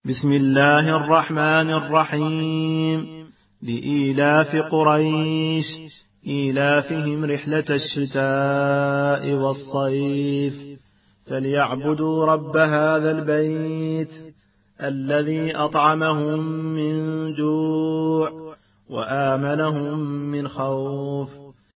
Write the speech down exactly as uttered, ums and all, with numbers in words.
بسم الله الرحمن الرحيم. لإيلاف قريش إيلافهم رحلة الشتاء والصيف فليعبدوا رب هذا البيت الذي أطعمهم من جوع وآمنهم من خوف.